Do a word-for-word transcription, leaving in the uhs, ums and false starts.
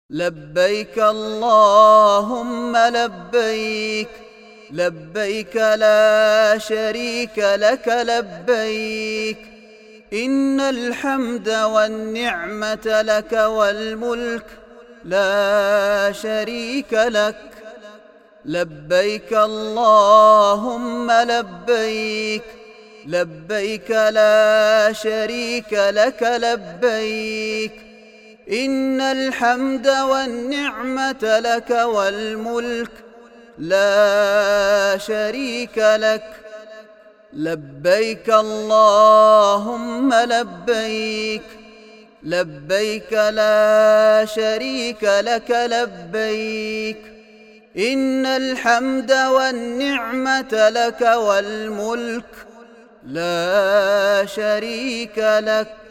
لبيك اللهم لبيك، لبيك لا شريك لك لبيك، إن الحمد والنعمة لك والملك لا شريك لك. لبيك اللهم لبيك، لبيك لا شريك لك لبيك، إن الحمد والنعمة لك والملك لا شريك لك. لبيك اللهم لبيك، لبيك لا شريك لك لبيك، إن الحمد والنعمة لك والملك لا شريك لك.